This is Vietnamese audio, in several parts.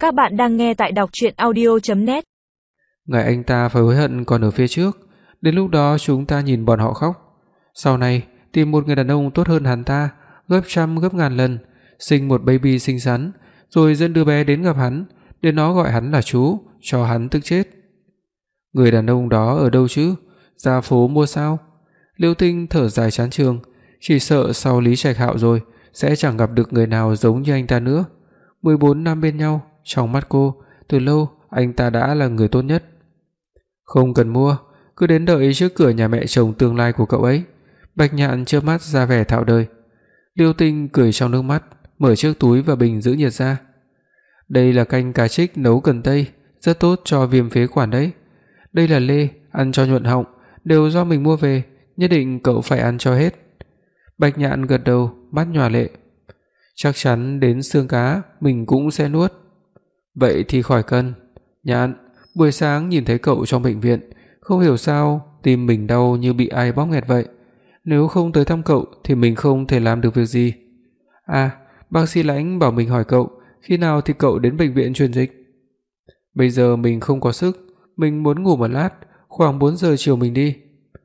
Các bạn đang nghe tại đọc truyện audio.net. Ngày anh ta phải hối hận còn ở phía trước, đến lúc đó chúng ta nhìn bọn họ khóc. Sau này tìm một người đàn ông tốt hơn hắn ta gấp trăm gấp ngàn lần, sinh một baby xinh xắn, rồi dẫn đứa bé đến gặp hắn, để nó gọi hắn là chú, cho hắn tức chết. Người đàn ông đó ở đâu chứ? Ra phố mua sao? Liêu Tinh thở dài chán chường, chỉ sợ sau Lý Trạch Hạo rồi sẽ chẳng gặp được người nào giống như anh ta nữa. 14 năm bên nhau, trong mắt cô, từ lâu anh ta đã là người tốt nhất. Không cần mua, cứ đến đợi trước cửa nhà mẹ chồng tương lai của cậu ấy. Bạch Nhạn chớp mắt ra vẻ thạo đời. Liêu Tinh cười trong nước mắt, mở chiếc túi và bình giữ nhiệt ra. Đây là canh cá trích nấu cần tây, rất tốt cho viêm phế quản đấy. Đây là lê, ăn cho nhuận họng, đều do mình mua về, nhất định cậu phải ăn cho hết. Bạch Nhạn gật đầu, mắt nhòa lệ. Chắc chắn đến xương cá mình cũng sẽ nuốt. Vậy thì khỏi cần. Nhạn, buổi sáng nhìn thấy cậu trong bệnh viện, không hiểu sao tim mình đau như bị ai bóp nghẹt vậy. Nếu không tới thăm cậu thì mình không thể làm được việc gì. À, bác sĩ Lãnh bảo mình hỏi cậu, khi nào thì cậu đến bệnh viện truyền dịch? Bây giờ mình không có sức, mình muốn ngủ một lát, khoảng 4 giờ chiều mình đi.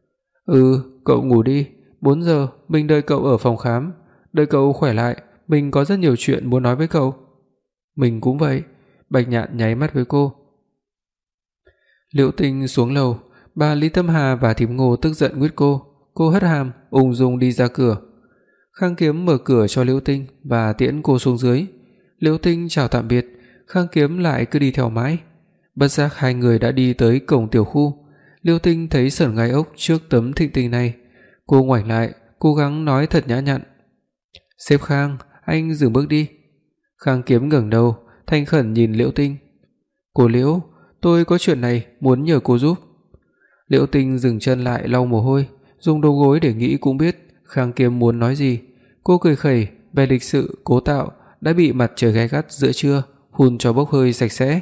Cậu ngủ đi, 4 giờ mình đợi cậu ở phòng khám, đợi cậu khỏe lại, mình có rất nhiều chuyện muốn nói với cậu. Mình cũng vậy. Bạch Nhạn nháy mắt với cô. Liễu Tinh xuống lầu, bà Lý Tâm Hà và thím Ngô tức giận nguyết cô hất hàm ung dung đi ra cửa. Khang Kiếm mở cửa cho Liễu Tinh và tiễn cô xuống dưới. Liễu Tinh chào tạm biệt, Khang Kiếm lại cứ đi theo mãi. Bất giác hai người đã đi tới cổng tiểu khu. Liễu Tinh thấy sởn gai ốc trước tấm thịnh tình này, cô ngoảnh lại, cố gắng nói thật nhã nhặn. "Sếp Khang, anh dừng bước đi." Khang Kiếm ngẩng đầu, thành khẩn nhìn Liễu Tinh. "Cô Liễu, tôi có chuyện này muốn nhờ cô giúp." Liễu Tinh dừng chân lại lau mồ hôi, dùng đầu gối để nghĩ cũng biết Khang Kiếm muốn nói gì. Cô cười khẩy, vẻ lịch sự cố tạo đã bị mặt trời gay gắt giữa trưa hun cho bốc hơi sạch sẽ.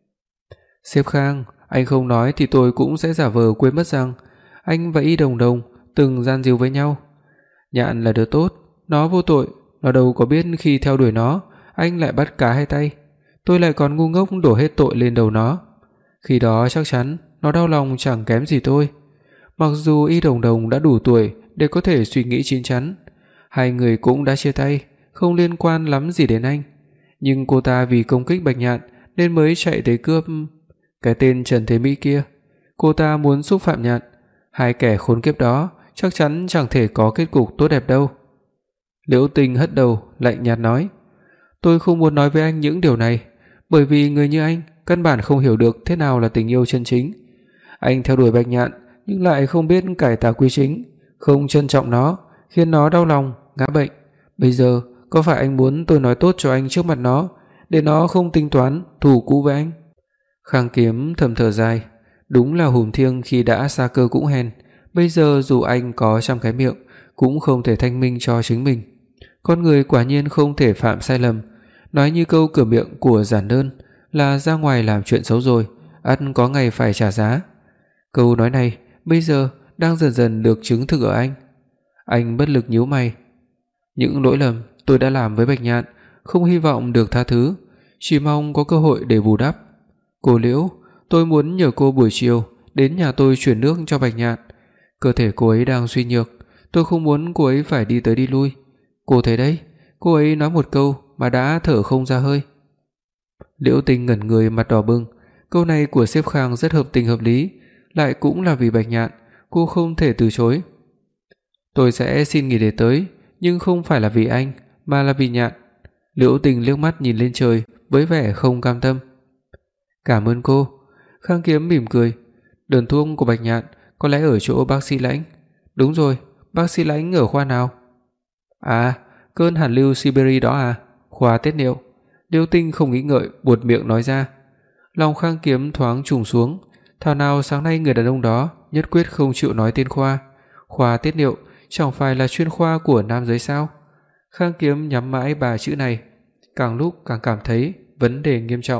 "Sếp Khang, anh không nói thì tôi cũng sẽ giả vờ quên mất rằng anh và Y Đồng Đồng từng gian díu với nhau. Nhạn là đứa tốt, nó vô tội, nó đâu có biết khi theo đuổi nó, anh lại bắt cá hai tay. Tôi lại còn ngu ngốc đổ hết tội lên đầu nó. Khi đó chắc chắn nó đau lòng chẳng kém gì tôi. Mặc dù Y Đồng Đồng đã đủ tuổi để có thể suy nghĩ chín chắn, hai người cũng đã chia tay, không liên quan lắm gì đến anh, nhưng cô ta vì công kích Bạch Nhạn nên mới chạy tới cướp cái tên Trần Thế Mỹ kia. Cô ta muốn xúc phạm Nhạn, hai kẻ khốn kiếp đó chắc chắn chẳng thể có kết cục tốt đẹp đâu." Liễu Tinh hất đầu, lạnh nhạt nói: "Tôi không muốn nói với anh những điều này, bởi vì người như anh căn bản không hiểu được thế nào là tình yêu chân chính. Anh theo đuổi Bạch Nhạn nhưng lại không biết cải tà quy chính, không trân trọng nó, khiến nó đau lòng, ngã bệnh. Bây giờ có phải anh muốn tôi nói tốt cho anh trước mặt nó, để nó không tính toán thù cũ với anh?" Khang Kiếm thầm thở dài, đúng là hùm thiêng khi đã xa cơ cũng hèn, bây giờ dù anh có trăm cái miệng cũng không thể thanh minh cho chính mình. Con người quả nhiên không thể phạm sai lầm, nói như câu cửa miệng của giản đơn là ra ngoài làm chuyện xấu rồi, ắt có ngày phải trả giá. Câu nói này bây giờ đang dần dần được chứng thực ở anh. Anh bất lực nhíu mày. Những lỗi lầm tôi đã làm với Bạch Nhạn không hy vọng được tha thứ, chỉ mong có cơ hội để bù đắp. Cô Liễu, tôi muốn nhờ cô buổi chiều đến nhà tôi chuyển nước cho Bạch Nhạn. Cơ thể cô ấy đang suy nhược, tôi không muốn cô ấy phải đi tới đi lui. Cô thấy đấy, cô ấy nói một câu mà đã thở không ra hơi." Liễu Tinh ngẩn người mặt đỏ bừng, câu này của sếp Khang rất hợp tình hợp lý, lại cũng là vì Bạch Nhạn, cô không thể từ chối. "Tôi sẽ xin nghỉ để tới, nhưng không phải là vì anh, mà là vì Nhạn." Liễu Tinh liếc mắt nhìn lên trời với vẻ không cam tâm. "Cảm ơn cô." Khang Kiếm mỉm cười. "Đơn thuốc của Bạch Nhạn có lẽ ở chỗ bác sĩ Lãnh." "Đúng rồi, bác sĩ Lãnh ở khoa nào?" "À, cơn hàn lưu Siberia đó à, khoa tiết niệu." Liễu Tinh không nghĩ ngợi buột miệng nói ra. Lòng Khang Kiếm thoáng trùng xuống, thảo nào sáng nay người đàn ông đó nhất quyết không chịu nói tên khoa. Khoa tiết niệu chẳng phải là chuyên khoa của nam giới sao? Khang Kiếm nhắm mãi ba chữ này, càng lúc càng cảm thấy vấn đề nghiêm trọng.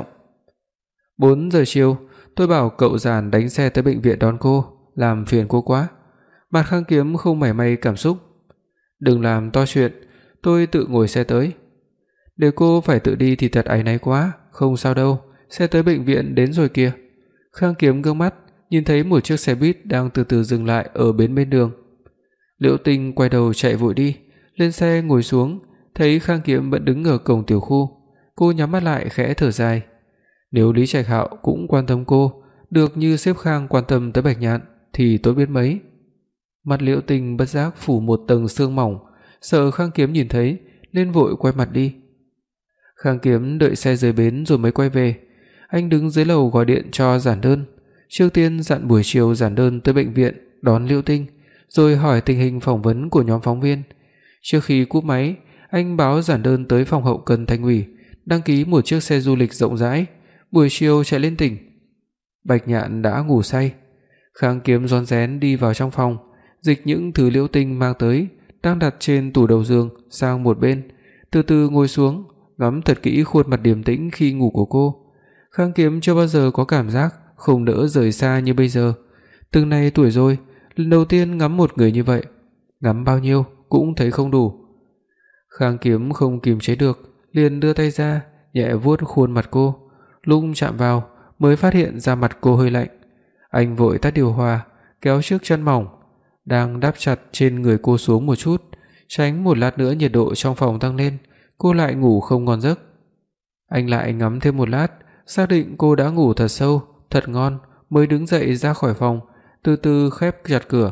4 giờ chiều, tôi bảo cậu Giản đánh xe tới bệnh viện đón cô, làm phiền cô quá. Mặt Khang Kiếm không mảy may cảm xúc. "Đừng làm to chuyện, tôi tự ngồi xe tới." Để cô phải tự đi thì thật áy náy quá, không sao đâu, xe tới bệnh viện đến rồi kìa. Khang Kiếm ngước mắt, nhìn thấy một chiếc xe buýt đang từ từ dừng lại ở bên đường. Liễu Tinh quay đầu chạy vội đi, lên xe ngồi xuống, thấy Khang Kiếm vẫn đứng ở cổng tiểu khu, cô nhắm mắt lại khẽ thở dài. Nếu Lý Trạch Hạo cũng quan tâm cô, được như sếp Khang quan tâm tới Bạch Nhạn thì tốt biết mấy. Mặt Liễu Tinh bất giác phủ một tầng sương mỏng, sợ Khang Kiếm nhìn thấy nên vội quay mặt đi. Khang Kiếm đợi xe rời bến rồi mới quay về. Anh đứng dưới lầu gọi điện cho giản đơn. Trước tiên dặn buổi chiều giản đơn tới bệnh viện đón Liễu Tinh, rồi hỏi tình hình phỏng vấn của nhóm phóng viên. Trước khi cúp máy, anh báo giản đơn tới phòng hậu cần Thành ủy đăng ký một chiếc xe du lịch rộng rãi, buổi chiều chạy lên tỉnh. Bạch Nhạn đã ngủ say. Khang Kiếm rón rén đi vào trong phòng, dịch những thứ Liễu Tinh mang tới đang đặt trên tủ đầu giường sang một bên, từ từ ngồi xuống, ngắm thật kỹ khuôn mặt điềm tĩnh khi ngủ của cô. Khang Kiếm chưa bao giờ có cảm giác không nỡ rời xa như bây giờ. Từng này tuổi rồi, lần đầu tiên ngắm một người như vậy, ngắm bao nhiêu cũng thấy không đủ. Khang Kiếm không kiềm chế được, liền đưa tay ra, nhẹ vuốt khuôn mặt cô. Lúc chạm vào mới phát hiện da mặt cô hơi lạnh. Anh vội tắt điều hòa, kéo chiếc chăn mỏng đang đắp chặt trên người cô xuống một chút, tránh một lát nữa nhiệt độ trong phòng tăng lên, cô lại ngủ không ngon giấc. Anh lại ngắm thêm một lát, xác định cô đã ngủ thật sâu, thật ngon, mới đứng dậy ra khỏi phòng, từ từ khép chặt cửa.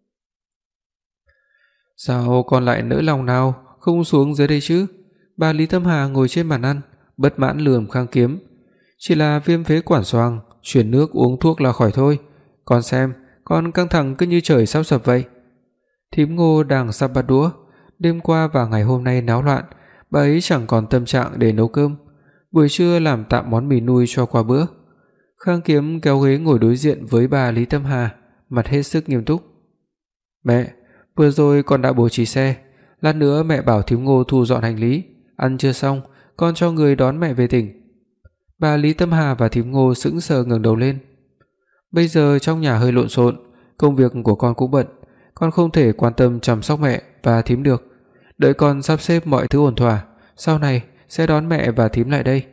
Sao con lại nỡ lòng nào không xuống dưới đây chứ? Bà Lý Tâm Hà ngồi trên bàn ăn, bất mãn lườm Khang Kiếm. Chỉ là viêm phế quản xoang, chuyển nước uống thuốc là khỏi thôi. Con xem, con căng thẳng cứ như trời sắp sập vậy. Thím Ngô đang sắp bắt đũa, đêm qua và ngày hôm nay náo loạn, bà ấy chẳng còn tâm trạng để nấu cơm. Buổi trưa làm tạm món mì nui cho qua bữa. Khang Kiếm kéo ghế ngồi đối diện với bà Lý Tâm Hà, mặt hết sức nghiêm túc. Mẹ, vừa rồi con đã bố trí xe, lát nữa mẹ bảo thím Ngô thu dọn hành lý, ăn trưa xong con cho người đón mẹ về tỉnh. Bà Lý Tâm Hà và thím Ngô sững sờ ngẩng đầu lên. Bây giờ trong nhà hơi lộn xộn, công việc của con cũng bận, con không thể quan tâm chăm sóc mẹ và thím được. Đợi con sắp xếp mọi thứ ổn thỏa, sau này sẽ đón mẹ và thím lại đây.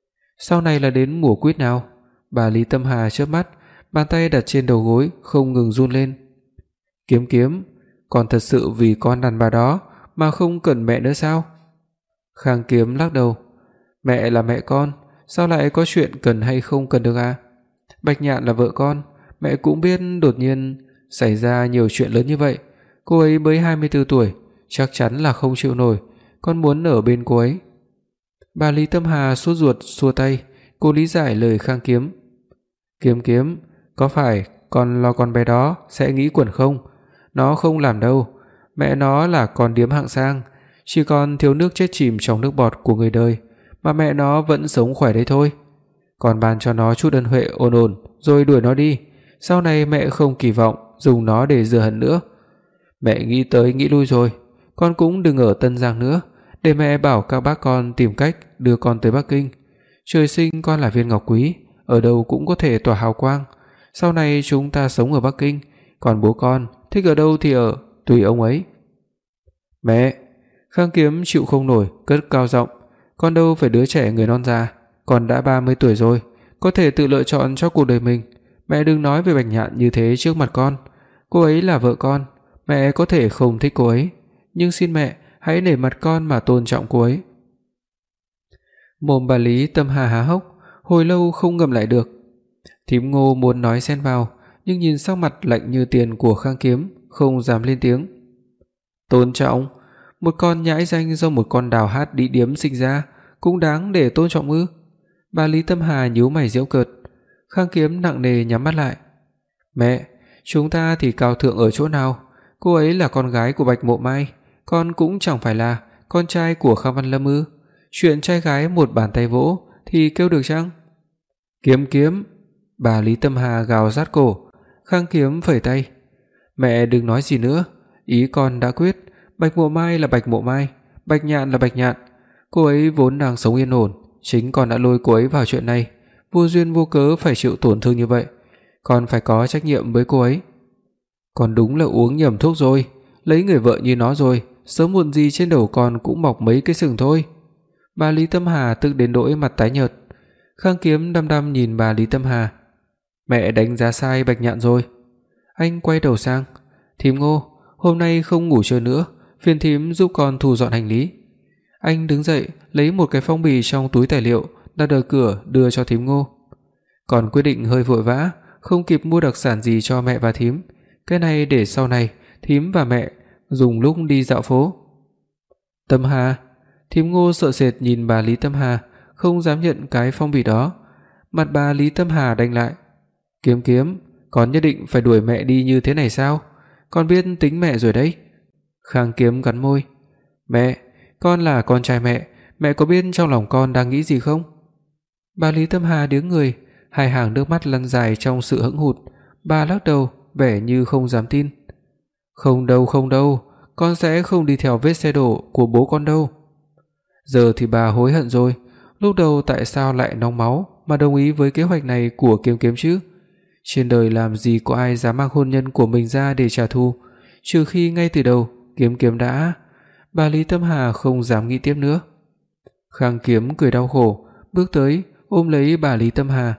Sau này là đến mùa quýt nào? Bà Lý Tâm Hà chớp mắt, bàn tay đặt trên đầu gối không ngừng run lên. Kiếm Kiếm, con thật sự vì con đàn bà đó mà không cần mẹ nữa sao? Khang Kiếm lắc đầu. Mẹ là mẹ con, sao lại có chuyện cần hay không cần được à? Bạch Nhạn là vợ con, mẹ cũng biết đột nhiên xảy ra nhiều chuyện lớn như vậy. Cô ấy mới 24 tuổi, chắc chắn là không chịu nổi, con muốn ở bên cô ấy. Bà Lý Tâm Hà sốt ruột xua tay, cô lý giải lời Khang Kiếm. Kiếm Kiếm, có phải con lo con bé đó sẽ nghĩ quẩn không? Nó không làm đâu, mẹ nó là con điếm hạng sang, chỉ còn thiếu nước chết chìm trong nước bọt của người đời, mà mẹ nó vẫn sống khỏe đấy thôi. Còn ban cho nó chút ân huệ ổn ổn rồi đuổi nó đi, sau này mẹ không kỳ vọng dùng nó để rửa hận nữa. Mẹ nghĩ tới nghĩ lui rồi, con cũng đừng ở Tân Giang nữa, để mẹ bảo các bác con tìm cách đưa con tới Bắc Kinh. Trời sinh con là viên ngọc quý, ở đâu cũng có thể tỏa hào quang. Sau này chúng ta sống ở Bắc Kinh, còn bố con thích ở đâu thì ở, tùy ông ấy. Mẹ, Khang Kiếm chịu không nổi, cất cao giọng, con đâu phải đứa trẻ người non già, con đã 30 tuổi rồi, có thể tự lựa chọn cho cuộc đời mình. Mẹ đừng nói về Bạch Nhạn như thế trước mặt con. Cô ấy là vợ con, mẹ có thể không thích cô ấy, nhưng xin mẹ hãy nể mặt con mà tôn trọng cô ấy. Mồm bà Lý Tâm Hà há hốc, hồi lâu không ngậm lại được. Thím Ngô muốn nói xen vào, nhưng nhìn sắc mặt lạnh như tiền của Khang Kiếm, không dám lên tiếng. Tôn trọng? Một con nhãi danh do một con đào hát đi điếm sinh ra cũng đáng để tôn trọng ư? Bà Lý Tâm Hà nhíu mày giễu cợt. Khang Kiếm nặng nề nhắm mắt lại. Mẹ, chúng ta thì cao thượng ở chỗ nào? Cô ấy là con gái của Bạch Mộ Mai, con cũng chẳng phải là con trai của Khang Văn Lâm ư? Chuyện trai gái một bàn tay vỗ thì kêu được chăng? Kiếm Kiếm, bà Lý Tâm Hà gào rát cổ. Khang Kiếm phẩy tay. Mẹ đừng nói gì nữa, ý con đã quyết, Bạch Mộ Mai là Bạch Mộ Mai, Bạch Nhạn là Bạch Nhạn. Cô ấy vốn đang sống yên ổn, chính con đã lôi cô ấy vào chuyện này, vô duyên vô cớ phải chịu tổn thương như vậy, con phải có trách nhiệm với cô ấy. Con đúng là uống nhầm thuốc rồi, lấy người vợ như nó rồi, sớm muộn gì trên đầu con cũng mọc mấy cái sừng thôi. Bà Lý Tâm Hà tức đến nỗi mặt tái nhợt. Khang Kiếm đăm đăm nhìn bà Lý Tâm Hà. Mẹ đánh giá sai Bạch Nhạn rồi. Anh quay đầu sang, thím Ngô, hôm nay không ngủ trưa nữa, phiền thím giúp con thu dọn hành lý. Anh đứng dậy, lấy một cái phong bì trong túi tài liệu, đặt ở cửa đưa cho thím Ngô. Còn quyết định hơi vội vã, không kịp mua đặc sản gì cho mẹ và thím, cái này để sau này thím và mẹ dùng lúc đi dạo phố. Tâm Hà, thím Ngô sợ sệt nhìn bà Lý Tâm Hà, không dám nhận cái phong bì đó. Mặt bà Lý Tâm Hà đanh lại. Kiếm Kiếm, con nhất định phải đuổi mẹ đi như thế này sao? Con biết tính mẹ rồi đấy. Khang Kiếm cắn môi. Mẹ, con là con trai mẹ có biết trong lòng con đang nghĩ gì không? Bà Lý Tâm Hà đứng người, hai hàng nước mắt lăn dài trong sự hững hụt, bà lắc đầu, vẻ như không dám tin. Không đâu, con sẽ không đi theo vết xe đổ của bố con đâu. Giờ thì bà hối hận rồi, lúc đầu tại sao lại nóng máu mà đồng ý với kế hoạch này của Kiếm Kiếm chứ? Trên đời làm gì có ai dám mang hôn nhân của mình ra để trả thù, trừ khi ngay từ đầu Kiếm Kiếm đã. Bà Lý Tâm Hà không dám nghĩ tiếp nữa. Khang Kiếm cười đau khổ, bước tới ôm lấy bà Lý Tâm Hà.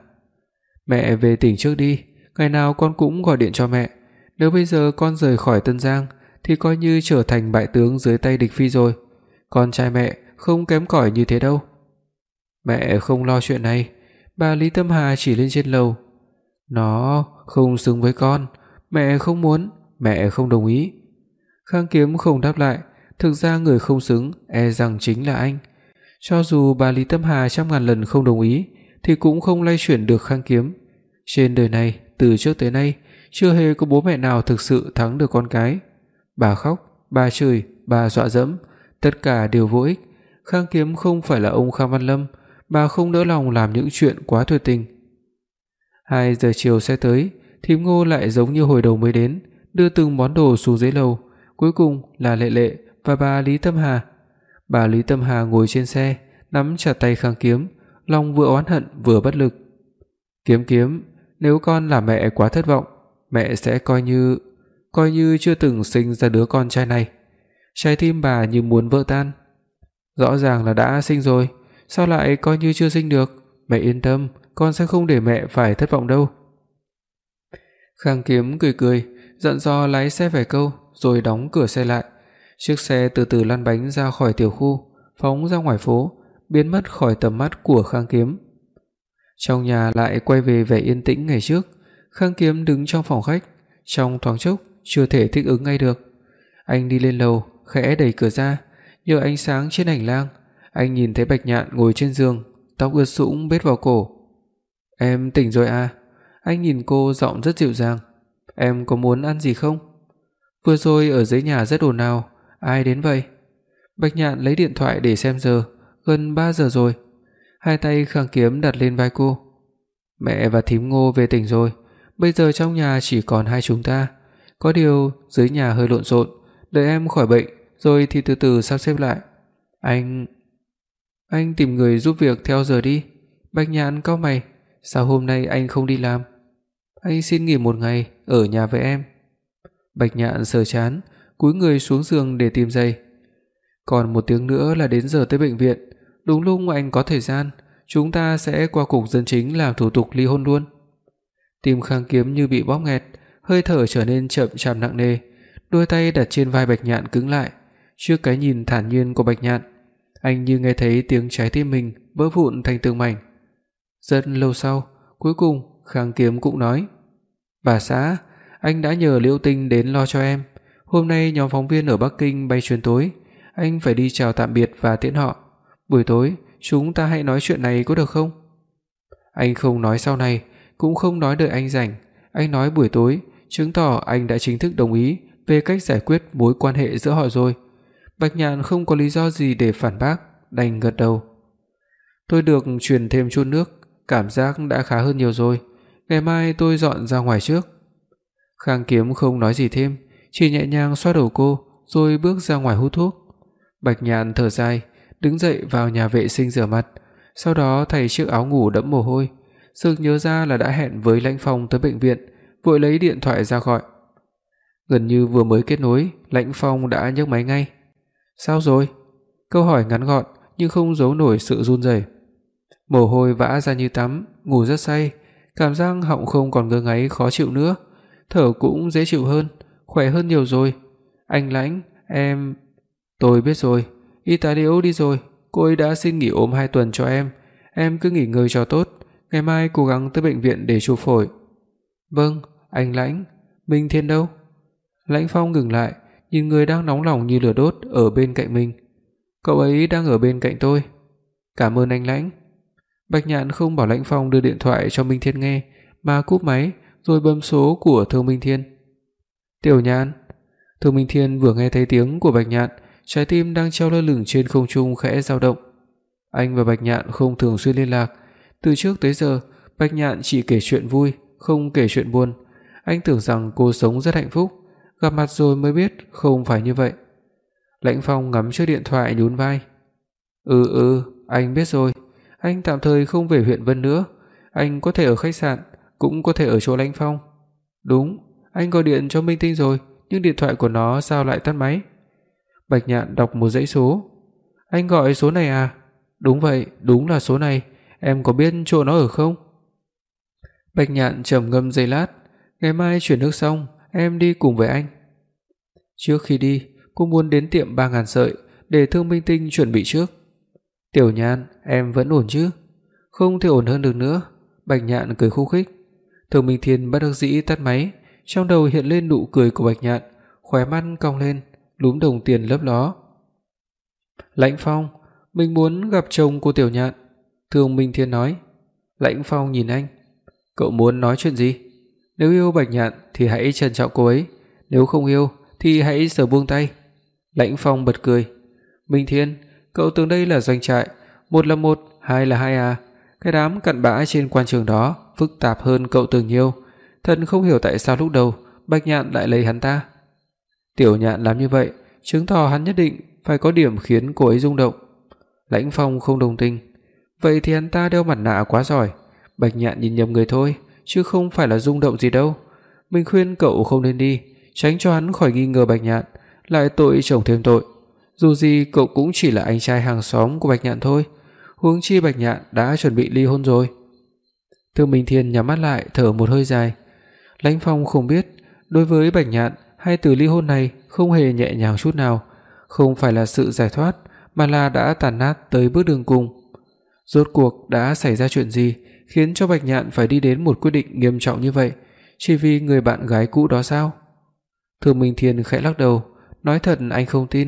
Mẹ về tỉnh trước đi, ngày nào con cũng gọi điện cho mẹ. Nếu bây giờ con rời khỏi Tân Giang thì coi như trở thành bại tướng dưới tay địch phi rồi. Con trai mẹ không kém cỏi như thế đâu. Mẹ không lo chuyện này. Bà Lý Tâm Hà chỉ lên trên lầu. Nó không xứng với con, mẹ không muốn, mẹ không đồng ý. Khang Kiếm không đáp lại, thực ra người không xứng e rằng chính là anh. Cho dù bà Lý Tâm Hà trăm ngàn lần không đồng ý thì cũng không lay chuyển được Khang Kiếm. Trên đời này, từ trước tới nay chưa hề có bố mẹ nào thực sự thắng được con cái. Bà khóc, bà chửi, bà dọa dẫm, tất cả đều vô ích. Khang Kiếm không phải là ông Khang Văn Lâm, bà không đỡ lòng làm những chuyện quá tuyệt tình. 2 giờ chiều sẽ tới, thím Ngô lại giống như hồi đầu mới đến, đưa từng món đồ xuống dưới lầu, cuối cùng là Lệ Lệ và bà Lý Tâm Hà. Bà Lý Tâm Hà ngồi trên xe, nắm chặt tay Khang Kiếm, lòng vừa oán hận vừa bất lực. Kiếm Kiếm, nếu con làm mẹ quá thất vọng, mẹ sẽ coi như chưa từng sinh ra đứa con trai này. Trái tim bà như muốn vỡ tan. Rõ ràng là đã sinh rồi, sao lại coi như chưa sinh được? Mẹ yên tâm, con sẽ không để mẹ phải thất vọng đâu. Khang Kiếm cười cười, dặn dò lái xe vài câu rồi đóng cửa xe lại. Chiếc xe từ từ lăn bánh ra khỏi tiểu khu, phóng ra ngoài phố, biến mất khỏi tầm mắt của Khang Kiếm. Trong nhà lại quay về vẻ yên tĩnh ngày trước. Khang Kiếm đứng trong phòng khách, trong thoáng chốc chưa thể thích ứng ngay được. Anh đi lên lầu, khẽ đẩy cửa ra, nhờ ánh sáng trên hành lang, anh nhìn thấy Bạch Nhạn ngồi trên giường, tóc ướt sũng bết vào cổ. "Em tỉnh rồi à?" Anh nhìn cô, giọng rất dịu dàng. "Em có muốn ăn gì không? Vừa rồi ở dưới nhà rất ồn ào, ai đến vậy?" Bạch Nhạn lấy điện thoại để xem giờ, gần 3 giờ rồi. Hai tay Khang Kiếm đặt lên vai cô. "Mẹ và thím Ngô về tỉnh rồi, bây giờ trong nhà chỉ còn hai chúng ta. Có điều dưới nhà hơi lộn xộn, đợi em khỏi bệnh rồi thì từ từ sắp xếp lại. Anh tìm người giúp việc theo giờ đi." Bạch Nhạn cau mày, "Sao hôm nay anh không đi làm?" "Anh xin nghỉ một ngày ở nhà với em." Bạch Nhạn sờ trán, cúi người xuống giường để tìm giày. "Còn 1 tiếng nữa là đến giờ tới bệnh viện, đúng lúc anh có thời gian, chúng ta sẽ qua cục dân chính làm thủ tục ly hôn luôn." Tim Khang Kiếm như bị bóp nghẹt, hơi thở trở nên chậm chạp nặng nề, đôi tay đặt trên vai Bạch Nhạn cứng lại. Trước cái nhìn thản nhiên của Bạch Nhạn, anh như nghe thấy tiếng trái tim mình vỡ vụn thành từng mảnh. Rất lâu sau, cuối cùng Khang Kiếm cũng nói: "Bà xã, anh đã nhờ Liễu Tinh đến lo cho em. Hôm nay nhóm phóng viên ở Bắc Kinh bay chuyến tối, anh phải đi chào tạm biệt và tiễn họ. Buổi tối chúng ta hãy nói chuyện này có được không?" Anh không nói sau này, cũng không nói đợi anh rảnh, anh nói buổi tối, chứng tỏ anh đã chính thức đồng ý về cách giải quyết mối quan hệ giữa họ rồi. Bạch Nhạn không có lý do gì để phản bác, đành gật đầu. "Tôi được truyền thêm chút nước, cảm giác đã khá hơn nhiều rồi. Ngày mai tôi dọn ra ngoài trước." Khang Kiếm không nói gì thêm, chỉ nhẹ nhàng xoa đầu cô rồi bước ra ngoài hút thuốc. Bạch Nhạn thở dài, đứng dậy vào nhà vệ sinh rửa mặt, sau đó thay chiếc áo ngủ đẫm mồ hôi, sực nhớ ra là đã hẹn với Lãnh Phong tới bệnh viện, vội lấy điện thoại ra gọi. Gần như vừa mới kết nối, Lãnh Phong đã nhấc máy ngay. "Sao rồi?" Câu hỏi ngắn gọn nhưng không giấu nổi sự run rẩy. Mồ hôi vã ra như tắm, ngủ rất say, cảm giác họng không còn ngứa ngáy khó chịu nữa, thở cũng dễ chịu hơn, khỏe hơn nhiều rồi. Anh Lãnh, tôi biết rồi, y tá Liễu đi rồi, cô ấy đã xin nghỉ ốm 2 tuần cho em cứ nghỉ ngơi cho tốt, ngày mai cố gắng tới bệnh viện để chụp phổi. Vâng, anh Lãnh, Minh Thiên đâu? Lãnh Phong ngừng lại, nhìn người đang nóng lòng như lửa đốt ở bên cạnh mình. Cậu ấy đang ở bên cạnh tôi. Cảm ơn anh Lãnh. Bạch Nhạn không bảo Lãnh Phong đưa điện thoại cho Minh Thiên nghe, mà cúp máy rồi bấm số của Thương Minh Thiên. Tiểu Nhạn. Thương Minh Thiên vừa nghe thấy tiếng của Bạch Nhạn, trái tim đang treo lơ lửng trên không trung khẽ dao động. Anh và Bạch Nhạn không thường xuyên liên lạc, từ trước tới giờ Bạch Nhạn chỉ kể chuyện vui, không kể chuyện buồn. Anh tưởng rằng cô sống rất hạnh phúc, gặp mặt rồi mới biết không phải như vậy. Lãnh Phong ngắm chiếc điện thoại nhún vai. Anh biết rồi, anh tạm thời không về huyện Vân nữa, anh có thể ở khách sạn, cũng có thể ở chỗ Lãnh Phong. Đúng, anh gọi điện cho Minh Tinh rồi, nhưng điện thoại của nó sao lại tắt máy? Bạch Nhạn đọc một dãy số. Anh gọi số này à? Đúng vậy, đúng là số này, em có biết chỗ nó ở không? Bạch Nhạn trầm ngâm giây lát, ngày mai chuyển nước xong, em đi cùng với anh. Trước khi đi, cô muốn đến tiệm 3000 sợi để Thương Minh Tinh chuẩn bị trước. Tiểu Nhạn, em vẫn ổn chứ? Không thể ổn hơn được nữa. Bạch Nhạn cười khúc khích. Thương Minh Thiên bất đắc dĩ tắt máy, trong đầu hiện lên nụ cười của Bạch Nhạn, khóe mắt cong lên, lúm đồng tiền lấp ló. Lãnh Phong, mình muốn gặp chồng của Tiểu Nhạn. Thương Minh Thiên nói. Lãnh Phong nhìn anh. Cậu muốn nói chuyện gì? Nếu yêu Bạch Nhạn thì hãy trân trọng cô ấy, nếu không yêu thì hãy giờ buông tay. Lãnh Phong bật cười. Minh Thiên, cậu tưởng đây là doanh trại, 1 là 1, 2 là 2 à? Cái đám cặn bã trên quan trường đó phức tạp hơn cậu tưởng nhiều. Thật không hiểu tại sao lúc đầu Bạch Nhạn lại lấy hắn ta. Tiểu Nhạn làm như vậy chứng tỏ hắn nhất định phải có điểm khiến cô ấy rung động. Lãnh Phong không đồng tình. Vậy thì hắn ta đeo mặt nạ quá giỏi. Bạch Nhạn nhìn nhầm người thôi, chứ không phải là rung động gì đâu. Mình khuyên cậu không nên đi, tránh cho hắn khỏi nghi ngờ Bạch Nhạn, lại tội chồng thêm tội. Dù gì cậu cũng chỉ là anh trai hàng xóm của Bạch Nhạn thôi, huống chi Bạch Nhạn đã chuẩn bị ly hôn rồi. Thương Minh Thiên nhắm mắt lại thở một hơi dài. Lãnh Phong không biết, đối với Bạch Nhạn, hai từ ly hôn này không hề nhẹ nhàng chút nào, không phải là sự giải thoát, mà là đã tàn nát tới bước đường cùng. Rốt cuộc đã xảy ra chuyện gì khiến cho Bạch Nhạn phải đi đến một quyết định nghiêm trọng như vậy, chỉ vì người bạn gái cũ đó sao? Thương Minh Thiên khẽ lắc đầu, nói thật anh không tin.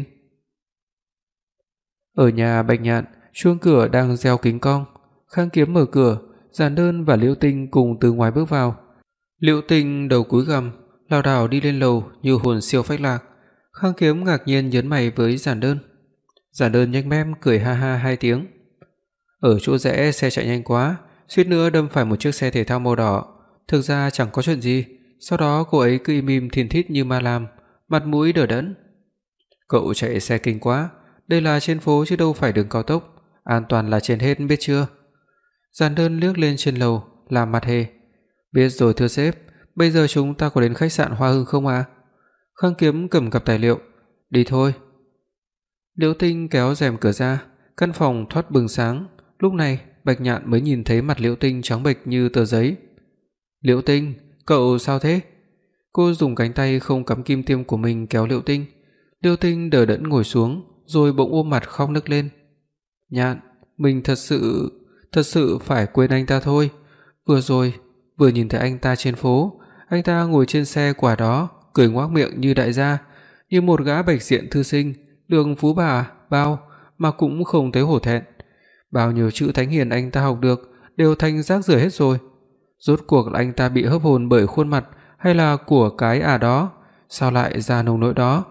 Ở nhà Bạch Nhạn, chuông cửa đang reo kính cong. Khang Kiếm mở cửa, Giản Đơn và Liễu Tinh cùng từ ngoài bước vào. Liễu Tinh đầu cúi gằm, lảo đảo đi lên lầu như hồn siêu phách lạc. Khang Kiếm ngạc nhiên nhớn mày với Giản Đơn. Giản Đơn nhếch mép cười ha ha 2 tiếng. Ở chỗ rẽ xe chạy nhanh quá, suýt nữa đâm phải một chiếc xe thể thao màu đỏ. Thực ra chẳng có chuyện gì. Sau đó cô ấy cứ im im thìn thít như ma lam, mặt mũi đờ đẫn. Cậu chạy xe kinh quá, đây là trên phố chứ đâu phải đường cao tốc, an toàn là trên hết biết chưa? Giản Đơn liếc lên trên lầu, làm mặt hề. Biết rồi thưa sếp, bây giờ chúng ta có đến khách sạn Hoa Hưng không à? Khang Kiếm cầm cặp tài liệu. Đi thôi. Liễu Tinh kéo rèm cửa ra, căn phòng thoát bừng sáng. Lúc này Bạch Nhạn mới nhìn thấy mặt Liễu Tinh trắng bệch như tờ giấy. Liễu Tinh, cậu sao thế? Cô dùng cánh tay không cắm kim tiêm của mình kéo Liễu Tinh. Liễu Tinh đờ đẫn ngồi xuống, rồi bỗng ôm mặt khóc nức lên. Nhạn, mình thật sự phải quên anh ta thôi. Vừa nhìn thấy anh ta trên phố, anh ta ngồi trên xe quả đó, cười ngoác miệng như đại gia, như một gã bạch diện thư sinh, đường phú bà bao mà cũng không thấy hổ thẹn. Bao nhiêu chữ thánh hiền anh ta học được đều thành rác rưởi hết rồi. Rốt cuộc là anh ta bị hấp hồn bởi khuôn mặt hay là của cái đó, sao lại ra nông nỗi đó?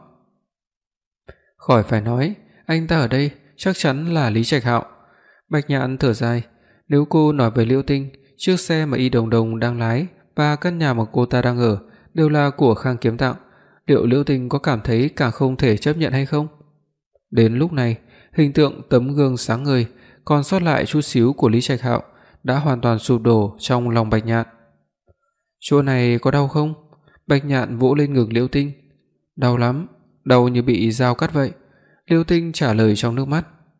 Khỏi phải nói, anh ta ở đây chắc chắn là Lý Trạch Hạo. Bạch Nhạn thở dài, nếu cô nói với Liễu Tinh, chiếc xe mà Y Đồng Đồng đang lái và căn nhà mà cô ta đang ở đều là của Khang Kiếm tặng, liệu Liễu Tinh có cảm thấy càng không thể chấp nhận hay không? Đến lúc này, hình tượng tấm gương sáng ngời còn sót lại chút xíu của Lý Trạch Hạo đã hoàn toàn sụp đổ trong lòng Bạch Nhạn. Chỗ này có đau không? Bạch Nhạn vỗ lên ngực Liễu Tinh. Đau lắm, đau như bị dao cắt vậy. Liễu Tinh trả lời trong nước mắt.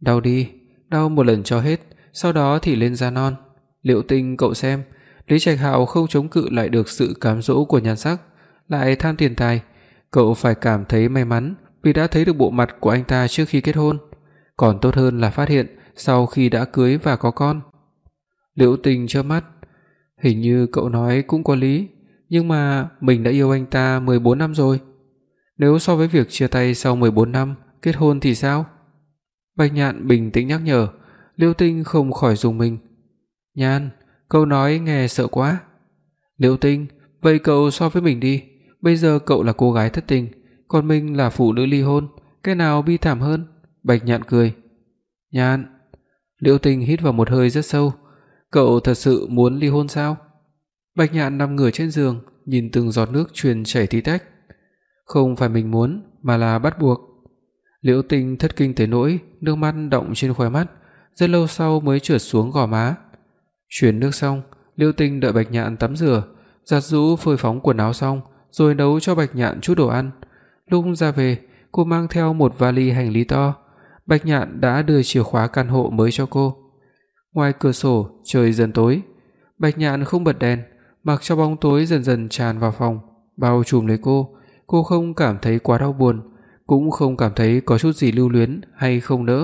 Đau đi, đau một lần cho hết, sau đó thì lên da non. Liệu Tinh cậu xem, Lý Trạch Hạo không chống cự lại được sự cám dỗ của nhan sắc, lại tham tiền tài, cậu phải cảm thấy may mắn vì đã thấy được bộ mặt của anh ta trước khi kết hôn, còn tốt hơn là phát hiện sau khi đã cưới và có con. Liễu Tình chớp mắt, hình như cậu nói cũng có lý, nhưng mà mình đã yêu anh ta 14 năm rồi. Nếu so với việc chia tay sau 14 năm, kết hôn thì sao? Bạch Nhạn bình tĩnh nhắc nhở, Liễu Tinh không khỏi rùng mình. Nhan, cậu nói nghe sợ quá. Liễu Tinh, vậy cậu so với mình đi, bây giờ cậu là cô gái thất tình, còn mình là phụ nữ ly hôn, cái nào bi thảm hơn? Bạch Nhạn cười. Nhạn. Liễu Tinh hít vào một hơi rất sâu. Cậu thật sự muốn ly hôn sao? Bạch Nhạn nằm ngửa trên giường, nhìn từng giọt nước truyền chảy tí tách. Không phải mình muốn, mà là bắt buộc. Liễu Tinh thất kinh tới nỗi nước mắt đọng trên khóe mắt, rất lâu sau mới trượt xuống gò má. Chuyển nước xong, Liễu Tinh đợi Bạch Nhạn tắm rửa, giặt giũ phơi phóng quần áo xong, rồi nấu cho Bạch Nhạn chút đồ ăn. Lúc ra về, cô mang theo một vali hành lý to. Bạch Nhạn đã đưa chìa khóa căn hộ mới cho cô. Ngoài cửa sổ trời dần tối, Bạch Nhạn không bật đèn, mặc cho bóng tối dần dần tràn vào phòng, bao trùm lấy cô. Cô không cảm thấy quá đau buồn, cũng không cảm thấy có chút gì lưu luyến hay không nỡ.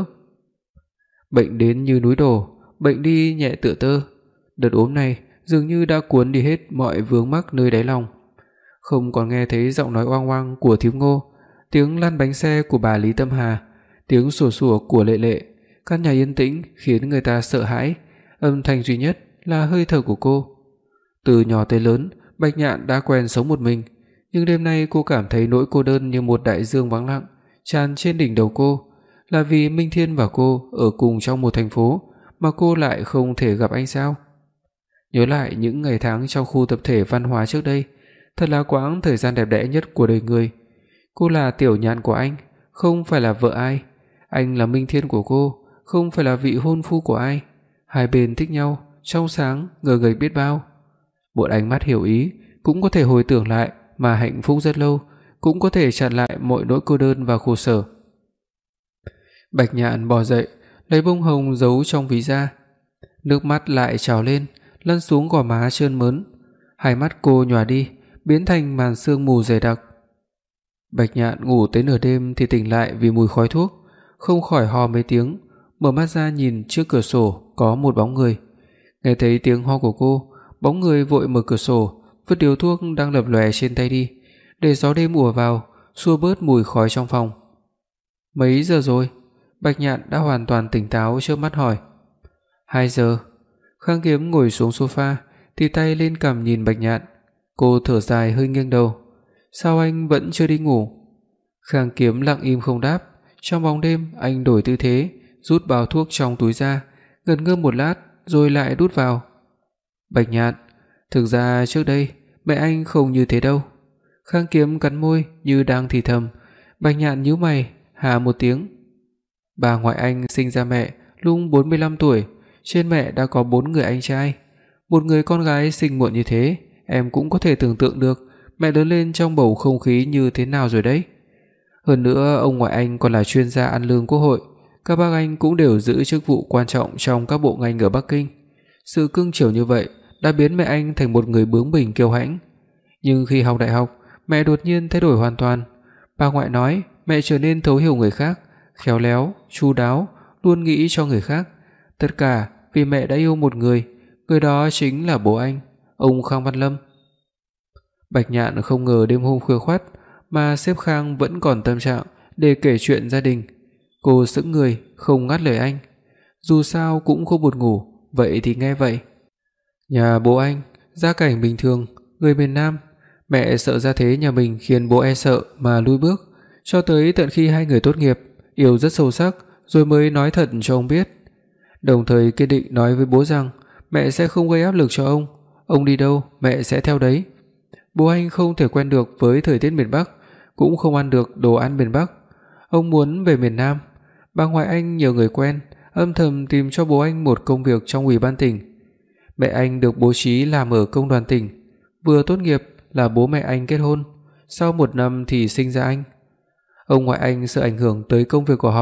Bệnh đến như núi đổ, bệnh đi nhẹ tựa tơ. Đợt ốm này dường như đã cuốn đi hết mọi vướng mắc nơi đáy lòng. Không còn nghe thấy giọng nói oang oang của Thiếu Ngô, tiếng lăn bánh xe của bà Lý Tâm Hà, tiếng sủa sủa của Lệ Lệ. Căn nhà yên tĩnh khiến người ta sợ hãi, âm thanh duy nhất là hơi thở của cô. Từ nhỏ tới lớn, Bạch Nhạn đã quen sống một mình, nhưng đêm nay cô cảm thấy nỗi cô đơn như một đại dương vắng lặng tràn trên đỉnh đầu cô, là vì Minh Thiên và cô ở cùng trong một thành phố mà cô lại không thể gặp anh sao? Nhớ lại những ngày tháng trong khu tập thể văn hóa trước đây, thật là quãng thời gian đẹp đẽ nhất của đời người. Cô là tiểu nhạn của anh, không phải là vợ ai. Anh là Minh Thiên của cô, không phải là vị hôn phu của ai. Hai bên thích nhau, trong sáng, ngờ nghệch biết bao. Một ánh mắt hiểu ý cũng có thể hồi tưởng lại mà hạnh phúc rất lâu, cũng có thể chặn lại mọi nỗi cô đơn và khổ sở. Bạch Nhạn bò dậy, lấy bông hồng giấu trong ví ra. Nước mắt lại trào lên, lăn xuống gò má trơn mớn. Hai mắt cô nhòa đi, biến thành màn sương mù dày đặc. Bạch Nhạn ngủ tới nửa đêm thì tỉnh lại vì mùi khói thuốc, không khỏi ho mấy tiếng, mở mắt ra nhìn trước cửa sổ có một bóng người. Nghe thấy tiếng ho của cô, bóng người vội mở cửa sổ, vứt điếu thuốc đang lập lòe trên tay đi, để gió đêm ùa vào, xua bớt mùi khói trong phòng. Mấy giờ rồi? Bạch Nhạn đã hoàn toàn tỉnh táo, chớp mắt hỏi. 2 giờ. Khang Kiếm ngồi xuống sofa, thì tay lên cằm nhìn Bạch Nhạn. Cô thở dài hơi nghiêng đầu. Sao anh vẫn chưa đi ngủ? Khang Kiếm lặng im không đáp. Trong bóng đêm anh đổi tư thế, rút bao thuốc trong túi ra, ngần ngơ một lát rồi lại đút vào. Bạch Nhạn, thực ra trước đây mẹ anh không như thế đâu. Khang Kiếm cắn môi như đang thì thầm. Bạch Nhạn nhíu mày, hà một tiếng. Bà ngoại anh sinh ra mẹ lúc 45 tuổi, trên mẹ đã có 4 người anh trai. Một người con gái sinh muộn như thế, em cũng có thể tưởng tượng được mẹ lớn lên trong bầu không khí như thế nào rồi đấy. Hơn nữa ông ngoại anh còn là chuyên gia ăn lương quốc hội, các bác anh cũng đều giữ chức vụ quan trọng trong các bộ ngành ở Bắc Kinh. Sự cưng chiều như vậy đã biến mẹ anh thành một người bướng bỉnh kiêu hãnh. Nhưng khi học đại học, mẹ đột nhiên thay đổi hoàn toàn. Bà ngoại nói mẹ trở nên thấu hiểu người khác, khéo léo, chu đáo, luôn nghĩ cho người khác. Tất cả vì mẹ đã yêu một người đó chính là bố anh, ông Khang Văn Lâm. Bạch Nhạn không ngờ đêm hôm khuya khoắt mà sếp Khang vẫn còn tâm trạng để kể chuyện gia đình. Cô sững người, không ngắt lời anh. Dù sao cũng không buồn ngủ, vậy thì nghe vậy. Nhà bố anh, gia cảnh bình thường, người miền Nam. Mẹ sợ gia thế nhà mình khiến bố e sợ mà lùi bước, cho tới tận khi hai người tốt nghiệp, yêu rất sâu sắc rồi mới nói thật cho ông biết. Đồng thời kiên định nói với bố rằng mẹ sẽ không gây áp lực cho ông đi đâu mẹ sẽ theo đấy. Bố anh không thể quen được với thời tiết miền Bắc, cũng không ăn được đồ ăn miền Bắc. Ông muốn về miền Nam. Bà ngoại anh nhờ người quen âm thầm tìm cho bố anh một công việc trong ủy ban tỉnh. Mẹ anh được bố trí làm ở công đoàn tỉnh. Vừa tốt nghiệp là bố mẹ anh kết hôn, sau 1 năm thì sinh ra anh. Ông ngoại anh sợ ảnh hưởng tới công việc của họ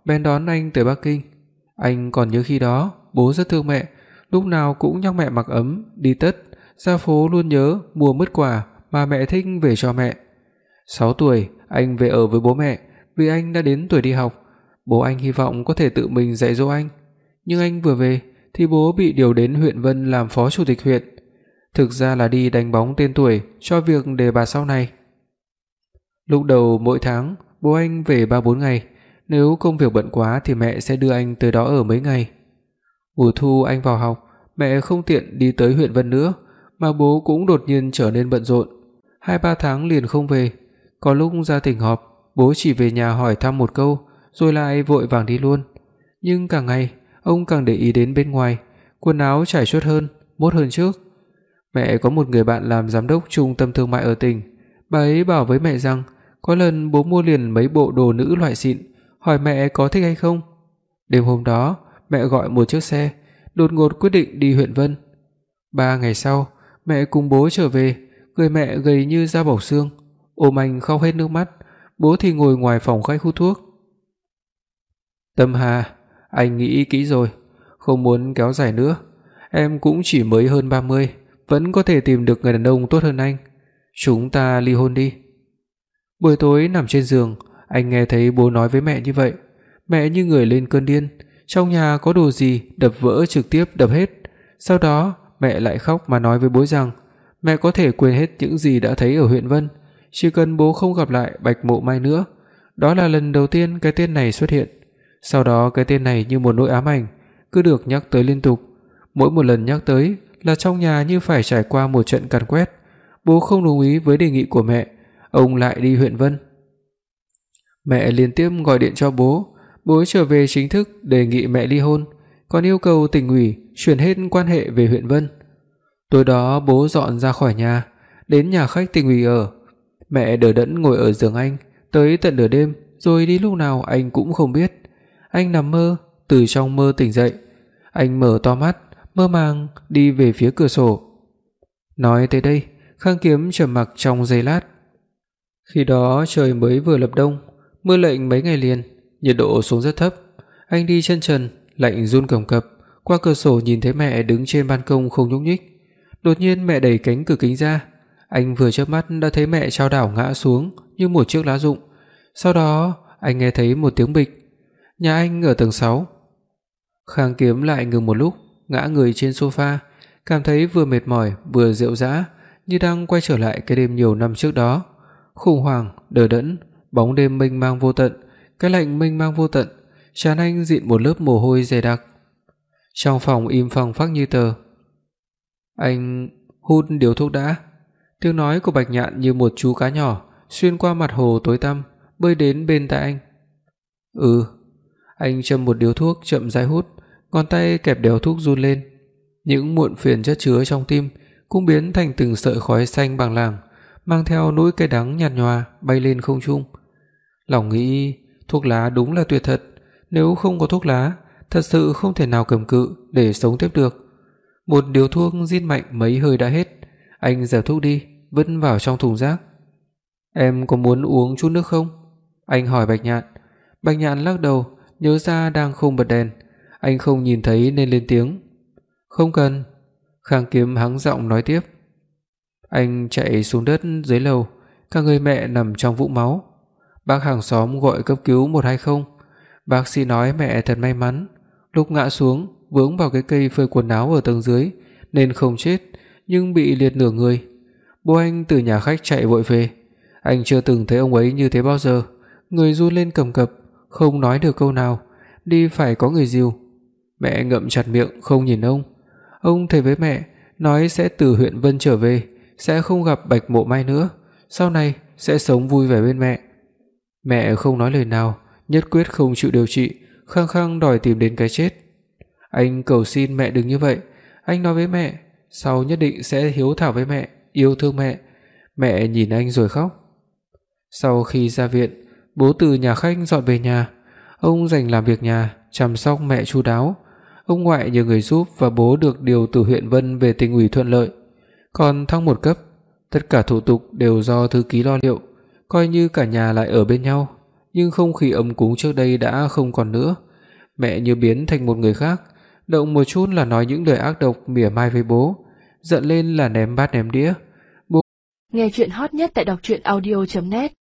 bèn đón anh tới Bắc Kinh. Anh còn nhớ khi đó, bố rất thương mẹ, lúc nào cũng nhắc mẹ mặc ấm, đi tất, ra phố luôn nhớ mua mứt quả mà mẹ thích về cho mẹ. 6 tuổi, anh về ở với bố mẹ vì anh đã đến tuổi đi học. Bố anh hy vọng có thể tự mình dạy dỗ anh, nhưng anh vừa về thì bố bị điều đến huyện Vân làm phó chủ tịch huyện. Thực ra là đi đánh bóng tên tuổi cho việc đề bạt sau này. Lúc đầu mỗi tháng bố anh về 3-4 ngày, nếu công việc bận quá thì mẹ sẽ đưa anh tới đó ở mấy ngày. Mùa thu anh vào học, mẹ không tiện đi tới huyện Vân nữa, mà bố cũng đột nhiên trở nên bận rộn, 2-3 tháng liền không về. Có lúc ra tỉnh họp, bố chỉ về nhà hỏi thăm một câu rồi lại vội vàng đi luôn. Nhưng càng ngày ông càng để ý đến bên ngoài, quần áo trải chuốt hơn, mốt hơn trước. Mẹ có một người bạn làm giám đốc trung tâm thương mại ở tỉnh, bà ấy bảo với mẹ rằng có lần bố mua liền mấy bộ đồ nữ loại xịn, hỏi mẹ có thích hay không. Đêm hôm đó, mẹ gọi một chiếc xe, đột ngột quyết định đi huyện Vân. 3 ngày sau, mẹ cùng bố trở về, người mẹ gầy như da bọc xương, ôm anh khóc hết nước mắt, bố thì ngồi ngoài phòng khách hút thuốc. Tâm Hà, anh nghĩ kỹ rồi, không muốn kéo dài nữa. Em cũng chỉ mới hơn 30, vẫn có thể tìm được người đàn ông tốt hơn anh. Chúng ta ly hôn đi. Buổi tối nằm trên giường, anh nghe thấy bố nói với mẹ như vậy. Mẹ như người lên cơn điên, trong nhà có đồ gì đập vỡ trực tiếp đập hết. Sau đó, mẹ lại khóc mà nói với bố rằng mẹ có thể quên hết những gì đã thấy ở huyện Vân, chỉ cần bố không gặp lại Bạch Mộ Mai nữa. Đó là lần đầu tiên cái tên này xuất hiện. Sau đó cái tên này như một nỗi ám ảnh, cứ được nhắc tới liên tục. Mỗi một lần nhắc tới là trong nhà như phải trải qua một trận càn quét. Bố không đồng ý với đề nghị của mẹ, ông lại đi huyện Vân. Mẹ liên tiếp gọi điện cho bố, bố trở về chính thức đề nghị mẹ ly hôn, còn yêu cầu tỉnh ủy chuyển hết quan hệ về huyện Vân. Tối đó bố dọn ra khỏi nhà, đến nhà khách tỉnh ủy ở. Mẹ đờ đẫn ngồi ở giường anh tới tận nửa đêm, rồi đi lúc nào anh cũng không biết. Anh nằm mơ, từ trong mơ tỉnh dậy. Anh mở to mắt, mơ màng đi về phía cửa sổ. Nói tới đây, Khang Kiếm trầm mặc trong giây lát. Khi đó trời mới vừa lập đông, mưa lạnh mấy ngày liền, nhiệt độ xuống rất thấp. Anh đi chân trần, lạnh run cầm cập, qua cửa sổ nhìn thấy mẹ đứng trên ban công không nhúc nhích. Đột nhiên mẹ đẩy cánh cửa kính ra, anh vừa chớp mắt đã thấy mẹ chao đảo ngã xuống như một chiếc lá rụng. Sau đó, anh nghe thấy một tiếng bịch. Nhà anh ở tầng 6. Khang Kiếm lại ngừng một lúc, ngã người trên sofa, cảm thấy vừa mệt mỏi vừa rệu rã, như đang quay trở lại cái đêm nhiều năm trước đó. Khủng hoảng, đờ đẫn, bóng đêm mênh mang vô tận, cái lạnh mênh mang vô tận, trán anh dịn một lớp mồ hôi dày đặc. Trong phòng im phăng phắc như tờ. Anh hút điếu thuốc đã. Tiếng nói của Bạch Nhạn như một chú cá nhỏ xuyên qua mặt hồ tối tăm, bơi đến bên tai anh. Ừ. Anh châm một điếu thuốc chậm rãi hút, ngón tay kẹp đèo thuốc run lên. Những muộn phiền chất chứa trong tim cũng biến thành từng sợi khói xanh bằng làng, mang theo nỗi cay đắng nhạt nhòa bay lên không trung. Lòng nghĩ, thuốc lá đúng là tuyệt thật, nếu không có thuốc lá, thật sự không thể nào cầm cự để sống tiếp được. Một điếu thuốc rít mạnh mấy hơi đã hết, anh dẹp thuốc đi, vứt vào trong thùng rác. Em có muốn uống chút nước không? Anh hỏi Bạch Nhạn. Bạch Nhạn lắc đầu, nhớ ra đang không bật đèn, anh không nhìn thấy nên lên tiếng. Không cần. Khang Kiếm hắng giọng nói tiếp. Anh chạy xuống đất dưới lầu, cả người mẹ nằm trong vũng máu. Bác hàng xóm gọi cấp cứu 120. Bác sĩ nói mẹ thật may mắn, lúc ngã xuống vướng vào cái cây phơi quần áo ở tầng dưới nên không chết, nhưng bị liệt nửa người. Bố anh từ nhà khách chạy vội về. Anh chưa từng thấy ông ấy như thế bao giờ, người run lên cầm cập, không nói được câu nào, đi phải có người dìu. Mẹ ngậm chặt miệng không nhìn ông. Ông thề với mẹ, nói sẽ từ huyện Vân trở về, sẽ không gặp Bạch Mộ Mai nữa, sau này sẽ sống vui vẻ bên mẹ. Mẹ không nói lời nào, nhất quyết không chịu điều trị, khăng khăng đòi tìm đến cái chết. Anh cầu xin mẹ đừng như vậy, anh nói với mẹ, sau nhất định sẽ hiếu thảo với mẹ, yêu thương mẹ. Mẹ nhìn anh rồi khóc. Sau khi ra viện, bố từ nhà khách dọn về nhà. Ông dành làm việc nhà, chăm sóc mẹ chu đáo. Ông ngoại nhờ người giúp và bố được điều từ huyện Vân về tỉnh ủy thuận lợi. Còn thăng một cấp, tất cả thủ tục đều do thư ký lo liệu, coi như cả nhà lại ở bên nhau. nhưng không khí ấm cúng trước đây đã không còn nữa. Mẹ như biến thành một người khác, động một chút là nói những lời ác độc mỉa mai với bố, giận lên là ném bát ném đĩa. Nghe truyện hot nhất tại đọc truyện audio net.